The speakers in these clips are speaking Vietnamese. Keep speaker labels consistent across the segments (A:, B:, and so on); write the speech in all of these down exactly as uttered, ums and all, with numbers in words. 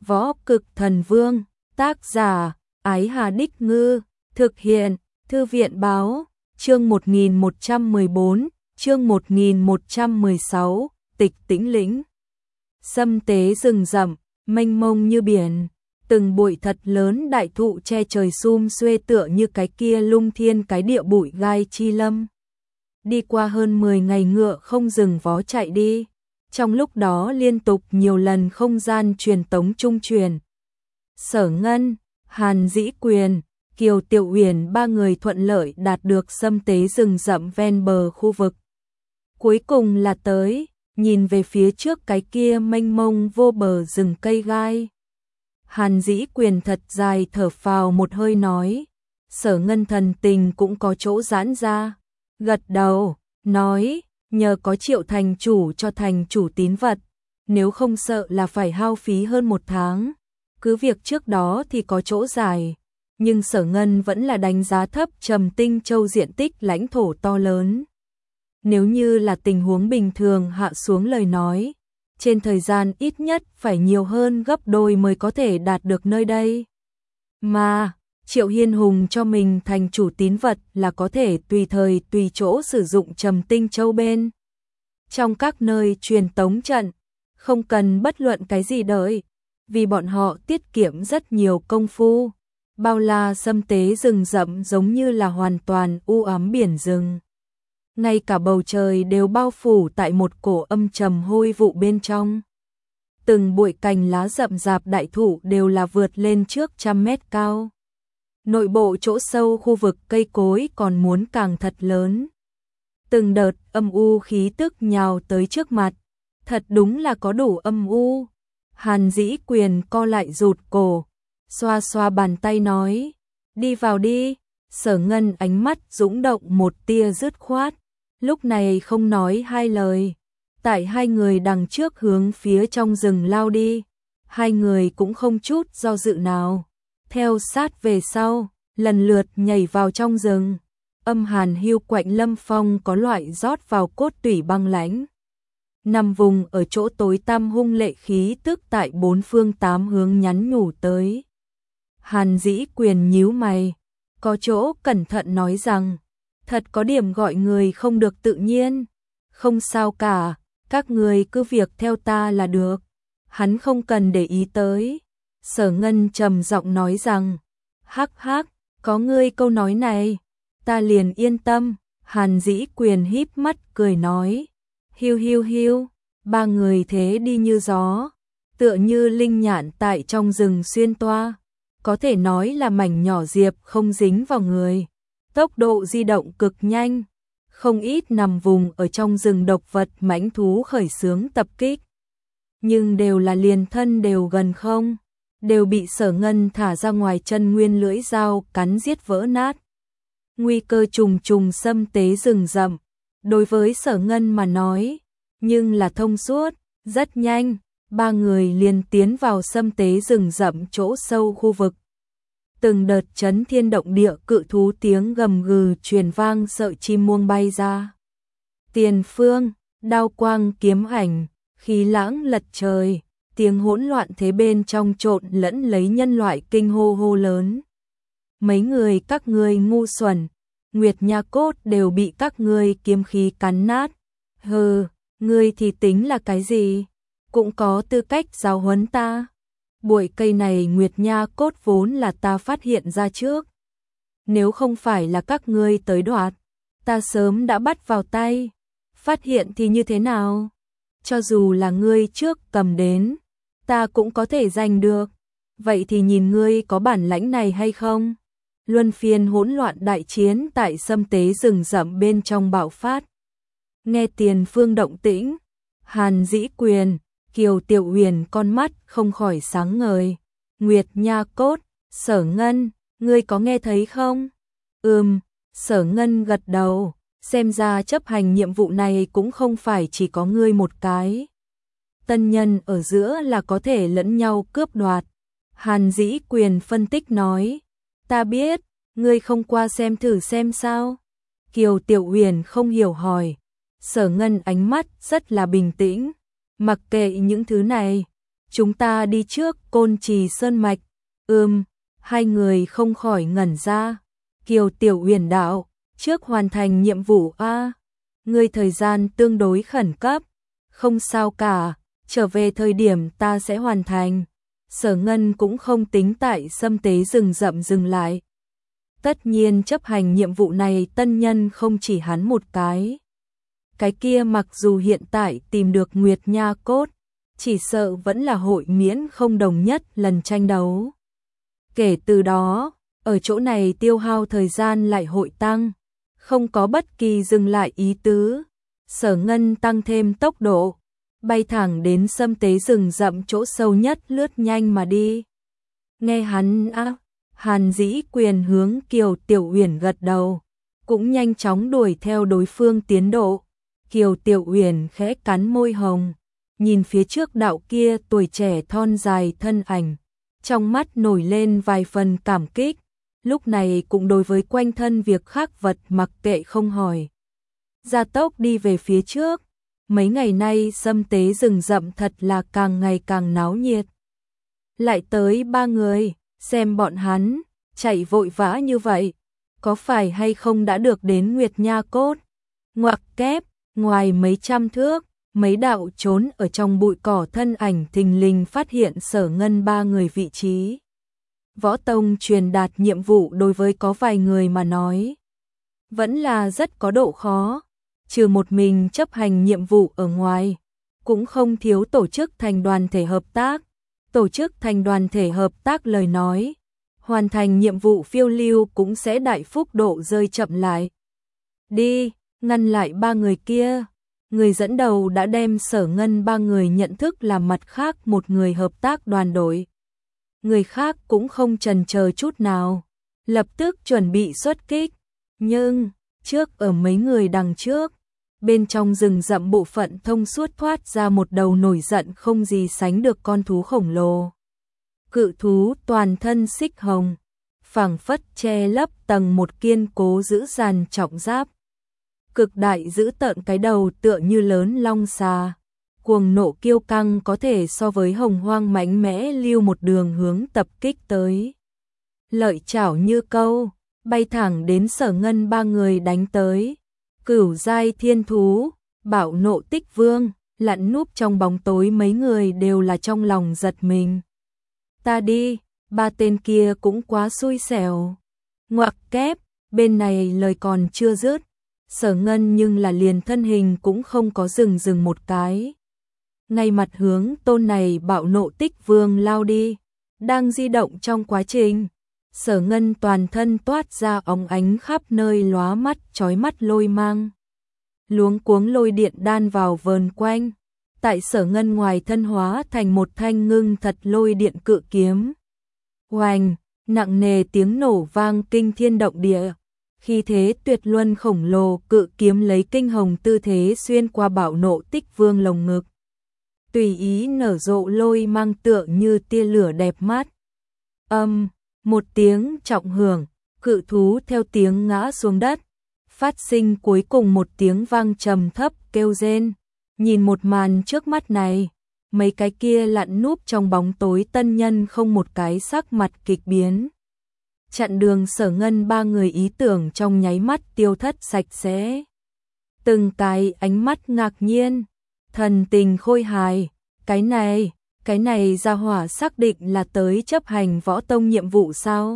A: Võ Cực Thần Vương, tác giả, Ái Hà Đích Ngư, thực hiện, Thư viện Báo, chương một nghìn một trăm mười bốn, chương một nghìn một trăm mười sáu, Tịch Tĩnh Lĩnh. Sâm tế rừng rậm, mênh mông như biển, từng bụi thật lớn đại thụ che trời sum xuê tựa như cái kia lung thiên cái địa bụi gai chi lâm. Đi qua hơn mười ngày ngựa không dừng vó chạy đi, trong lúc đó liên tục nhiều lần không gian truyền tống trung truyền. Sở Ngân, Hàn Dĩ Quyền, Kiều Tiểu Uyển ba người thuận lợi đạt được sâm tế rừng rậm ven bờ khu vực. Cuối cùng là tới, nhìn về phía trước cái kia mênh mông vô bờ rừng cây gai. Hàn Dĩ Quyền thật dài thở phào một hơi nói, Sở Ngân thần tình cũng có chỗ giãn ra, gật đầu, nói, nhờ có Triệu thành chủ cho thành chủ tín vật, nếu không sợ là phải hao phí hơn một tháng. Cứ việc trước đó thì có chỗ dài, nhưng Sở Ngân vẫn là đánh giá thấp Trầm Tinh Châu diện tích lãnh thổ to lớn. Nếu như là tình huống bình thường hạ xuống lời nói, trên thời gian ít nhất phải nhiều hơn gấp đôi mới có thể đạt được nơi đây. Mà, Triệu Hiên Hùng cho mình thành chủ tín vật là có thể tùy thời tùy chỗ sử dụng Trầm Tinh Châu bên trong các nơi truyền tống trận, không cần bất luận cái gì đợi, vì bọn họ tiết kiệm rất nhiều công phu. Bao la sâm tế rừng rậm giống như là hoàn toàn u ám biển rừng. Ngay cả bầu trời đều bao phủ tại một cổ âm trầm hôi vụ bên trong. Từng bụi cành lá rậm rạp đại thụ đều là vượt lên trước trăm mét cao. Nội bộ chỗ sâu khu vực cây cối còn muốn càng thật lớn. Từng đợt âm u khí tức nhào tới trước mặt, thật đúng là có đủ âm u. Hàn Dĩ Quyền co lại rụt cổ, xoa xoa bàn tay nói, đi vào đi. Sở Ngân ánh mắt dũng động một tia dứt khoát, lúc này không nói hai lời. Tại hai người đằng trước hướng phía trong rừng lao đi, hai người cũng không chút do dự nào. Theo sát về sau, lần lượt nhảy vào trong rừng. Âm hàn hiu quạnh lâm phong có loại rót vào cốt tủy băng lãnh. Nằm vùng ở chỗ tối tăm hung lệ khí tức tại bốn phương tám hướng nhắn nhủ tới. Hàn Dĩ Quyền nhíu mày, có chỗ cẩn thận nói rằng, thật có điểm gọi người không được tự nhiên. Không sao cả, các người cứ việc theo ta là được. Hắn không cần để ý tới. Sở Ngân trầm giọng nói rằng, hắc hắc, có ngươi câu nói này, ta liền yên tâm. Hàn Dĩ Quyền híp mắt cười nói, hiu hiu hiu, ba người thế đi như gió, tựa như linh nhạn tại trong rừng xuyên toa, có thể nói là mảnh nhỏ diệp không dính vào người, tốc độ di động cực nhanh, không ít nằm vùng ở trong rừng độc vật mãnh thú khởi xướng tập kích, nhưng đều là liền thân đều gần không, đều bị Sở Ngân thả ra ngoài chân nguyên lưỡi dao cắn giết vỡ nát. Nguy cơ trùng trùng sâm tế rừng rậm, đối với Sở Ngân mà nói, nhưng là thông suốt, rất nhanh, ba người liền tiến vào sâm tế rừng rậm chỗ sâu khu vực. Từng đợt chấn thiên động địa cự thú tiếng gầm gừ truyền vang sợi chim muông bay ra. Tiền phương, đao quang kiếm ảnh, khí lãng lật trời, tiếng hỗn loạn thế bên trong trộn lẫn lấy nhân loại kinh hô hô lớn. Mấy người các ngươi ngu xuẩn, Nguyệt Nha cốt đều bị các ngươi kiếm khí cắn nát. Hừ, ngươi thì tính là cái gì? Cũng có tư cách giáo huấn ta. Bụi cây này Nguyệt Nha cốt vốn là ta phát hiện ra trước. Nếu không phải là các ngươi tới đoạt, ta sớm đã bắt vào tay. Phát hiện thì như thế nào? Cho dù là ngươi trước cầm đến, ta cũng có thể giành được. Vậy thì nhìn ngươi có bản lãnh này hay không? Luân phiên hỗn loạn đại chiến tại sâm tế rừng rậm bên trong bạo phát. Nghe tiền phương động tĩnh, Hàn Dĩ Quyền, Kiều Tiểu Uyển con mắt không khỏi sáng ngời. Nguyệt Nha cốt, Sở Ngân, ngươi có nghe thấy không? Ừm, Sở Ngân gật đầu, xem ra chấp hành nhiệm vụ này cũng không phải chỉ có ngươi một cái. Tân nhân ở giữa là có thể lẫn nhau cướp đoạt. Hàn Dĩ Quyền phân tích nói, ta biết, ngươi không qua xem thử xem sao? Kiều Tiểu Uyển không hiểu hỏi. Sở Ngân ánh mắt rất là bình tĩnh, mặc kệ những thứ này, chúng ta đi trước Côn Trì Sơn Mạch. Ừm, hai người không khỏi ngẩn ra. Kiều Tiểu Uyển đạo, trước hoàn thành nhiệm vụ a. Ngươi thời gian tương đối khẩn cấp. Không sao cả, trở về thời điểm ta sẽ hoàn thành. Sở Ngân cũng không tính tại xâm tế rừng rậm dừng lại. Tất nhiên chấp hành nhiệm vụ này tân nhân không chỉ hắn một cái. Cái kia mặc dù hiện tại tìm được Nguyệt Nha cốt, chỉ sợ vẫn là hội miễn không đồng nhất lần tranh đấu. Kể từ đó, ở chỗ này tiêu hao thời gian lại hội tăng, không có bất kỳ dừng lại ý tứ. Sở Ngân tăng thêm tốc độ, bay thẳng đến xâm tế rừng rậm chỗ sâu nhất lướt nhanh mà đi. Nghe hắn á, Hàn Dĩ Quyền hướng Kiều Tiểu Uyển gật đầu, cũng nhanh chóng đuổi theo đối phương tiến độ. Kiều Tiểu Uyển khẽ cắn môi hồng, nhìn phía trước đạo kia tuổi trẻ thon dài thân ảnh, trong mắt nổi lên vài phần cảm kích, lúc này cũng đối với quanh thân việc khác vật mặc kệ không hỏi. Gia tốc đi về phía trước, mấy ngày nay xâm tế rừng rậm thật là càng ngày càng náo nhiệt. Lại tới ba người, xem bọn hắn, chạy vội vã như vậy, có phải hay không đã được đến Nguyệt Nha cốt? Ngoặc kép, ngoài mấy trăm thước, mấy đạo trốn ở trong bụi cỏ thân ảnh thình lình phát hiện Sở Ngân ba người vị trí. Võ tông truyền đạt nhiệm vụ đối với có vài người mà nói, vẫn là rất có độ khó, trừ một mình chấp hành nhiệm vụ ở ngoài, cũng không thiếu tổ chức thành đoàn thể hợp tác. Tổ chức thành đoàn thể hợp tác lời nói, hoàn thành nhiệm vụ phiêu lưu cũng sẽ đại phúc độ rơi chậm lại. Đi, ngăn lại ba người kia. Người dẫn đầu đã đem Sở Ngân ba người nhận thức là mặt khác một người hợp tác đoàn đội. Người khác cũng không chần chờ chút nào, lập tức chuẩn bị xuất kích. Nhưng, trước ở mấy người đằng trước, bên trong rừng rậm bộ phận thông suốt thoát ra một đầu nổi giận không gì sánh được con thú khổng lồ. Cự thú toàn thân xích hồng, phảng phất che lấp tầng một kiên cố giữ dàn trọng giáp. Cực đại giữ tợn cái đầu tựa như lớn long xà, cuồng nộ kiêu căng có thể so với hồng hoang mãnh mẽ lưu một đường hướng tập kích tới. Lợi chảo như câu, bay thẳng đến Sở Ngân ba người đánh tới. Cửu giai thiên thú, Bạo Nộ Tích Vương, lặn núp trong bóng tối mấy người đều là trong lòng giật mình. Ta đi, ba tên kia cũng quá xui xẻo. Ngoặc kép, bên này lời còn chưa dứt, Sở Ngân nhưng là liền thân hình cũng không có dừng dừng một cái. Ngay mặt hướng tôn này Bạo Nộ Tích Vương lao đi, đang di động trong quá trình. Sở Ngân toàn thân toát ra óng ánh khắp nơi lóa mắt chói mắt lôi mang. Luống cuống lôi điện đan vào vờn quanh, tại Sở Ngân ngoài thân hóa thành một thanh ngưng thật lôi điện cự kiếm. Oanh, nặng nề tiếng nổ vang kinh thiên động địa, khi thế tuyệt luân khổng lồ cự kiếm lấy kinh hồng tư thế xuyên qua Bạo Nộ Tích Vương lồng ngực. Tùy ý nở rộ lôi mang tựa như tia lửa đẹp mắt. Âm, một tiếng trọng hưởng, cự thú theo tiếng ngã xuống đất, phát sinh cuối cùng một tiếng vang trầm thấp kêu rên. Nhìn một màn trước mắt này, mấy cái kia lặn núp trong bóng tối tân nhân không một cái sắc mặt kịch biến. Chặn đường Sở Ngân ba người ý tưởng trong nháy mắt tiêu thất sạch sẽ. Từng cái ánh mắt ngạc nhiên, thần tình khôi hài, cái này, cái này gia hỏa xác định là tới chấp hành võ tông nhiệm vụ sao?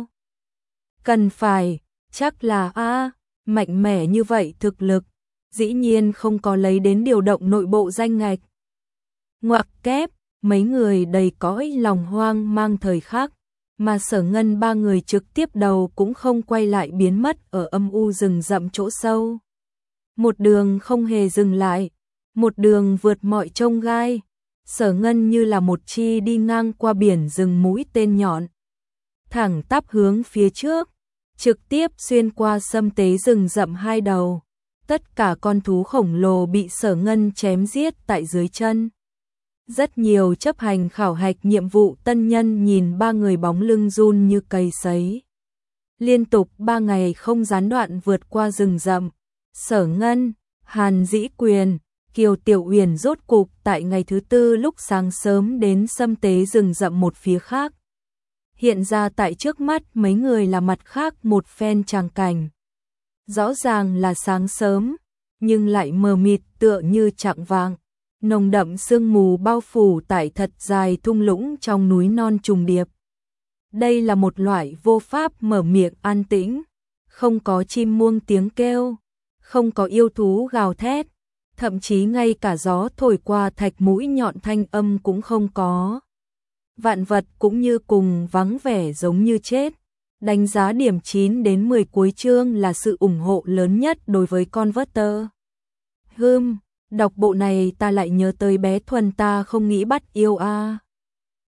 A: Cần phải, chắc là a, mạnh mẽ như vậy thực lực, dĩ nhiên không có lấy đến điều động nội bộ danh ngạch. Ngoặc kép, mấy người đầy cõi lòng hoang mang thời khắc, mà Sở Ngân ba người trực tiếp đầu cũng không quay lại biến mất ở âm u rừng rậm chỗ sâu. Một đường không hề dừng lại, một đường vượt mọi chông gai, Sở Ngân như là một chi đi ngang qua biển rừng mũi tên nhọn, thẳng tắp hướng phía trước, trực tiếp xuyên qua xâm tế rừng rậm hai đầu. Tất cả con thú khổng lồ bị Sở Ngân chém giết tại dưới chân. Rất nhiều chấp hành khảo hạch nhiệm vụ tân nhân nhìn ba người bóng lưng run như cầy sấy. Liên tục ba ngày không gián đoạn vượt qua rừng rậm, Sở Ngân, Hàn Dĩ Quyền, Kiều Tiểu Uyển rốt cục tại ngày thứ tư lúc sáng sớm đến xâm tế rừng rậm một phía khác. Hiện ra tại trước mắt mấy người là mặt khác một phen tràng cảnh. Rõ ràng là sáng sớm, nhưng lại mờ mịt tựa như chạng vạng. Nồng đậm sương mù bao phủ tại thật dài thung lũng trong núi non trùng điệp. Đây là một loại vô pháp mở miệng an tĩnh, không có chim muông tiếng kêu, không có yêu thú gào thét, thậm chí ngay cả gió thổi qua thạch mũi nhọn thanh âm cũng không có. Vạn vật cũng như cùng vắng vẻ giống như chết. Đánh giá điểm chín đến mười cuối chương là sự ủng hộ lớn nhất đối với Converter. Hừm, đọc bộ này ta lại nhớ tới bé Thuần ta không nghĩ bắt yêu a. À.